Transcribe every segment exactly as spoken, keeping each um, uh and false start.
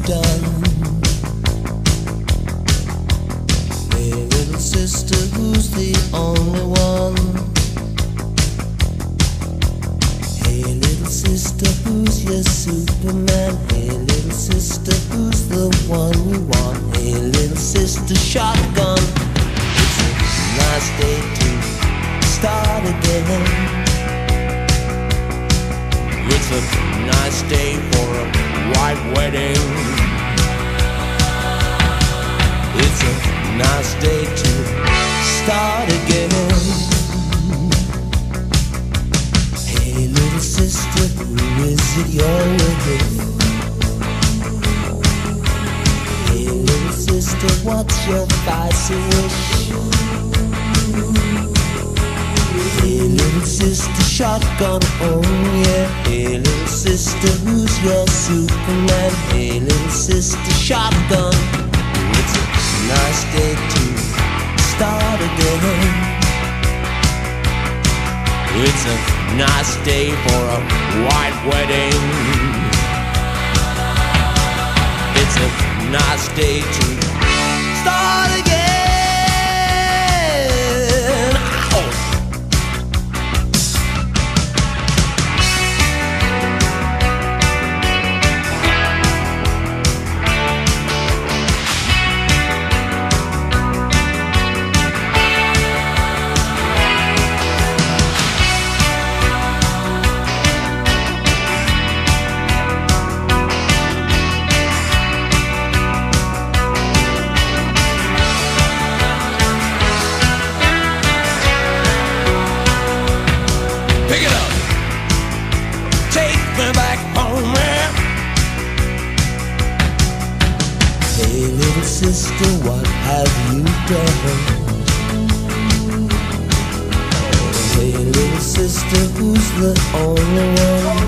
done? Hey little sister, who's the only one? Hey little sister, who's your Superman? Hey little sister, who's the one you want? Hey little sister, shotgun. It's a nice day to start again. It's a nice day for a white wedding. It's a nice day to start again. Hey little sister, who is it you're with? Hey little sister, what's your spicy wish? Hey little sister, shotgun, oh yeah. Hey little sister, who's your Superman? Hey little sister, shotgun. It's a nice day to start again. It's a nice day for a white wedding. It's a nice day to start again. Pick it up, take me back home, man. Hey little sister, what have you done? Hey little sister, who's the only one?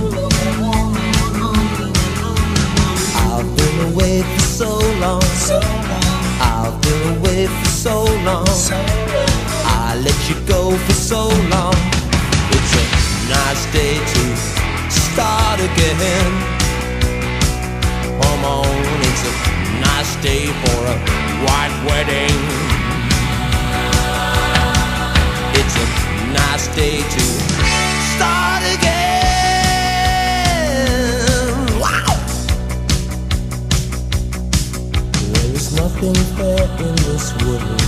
I've been away for so long. I've been away for so long. I let you go for so long. It's a nice day to start again. Come on, it's a nice day for a white wedding. It's a nice day to start again. Wow! There is nothing fair in this world.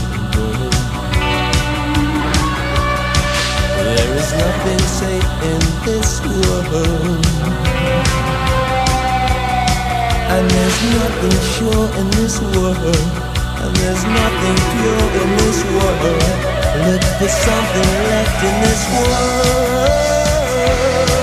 There is nothing safe in this world, and there's nothing sure in this world, and there's nothing pure in this world. Look for something left in this world.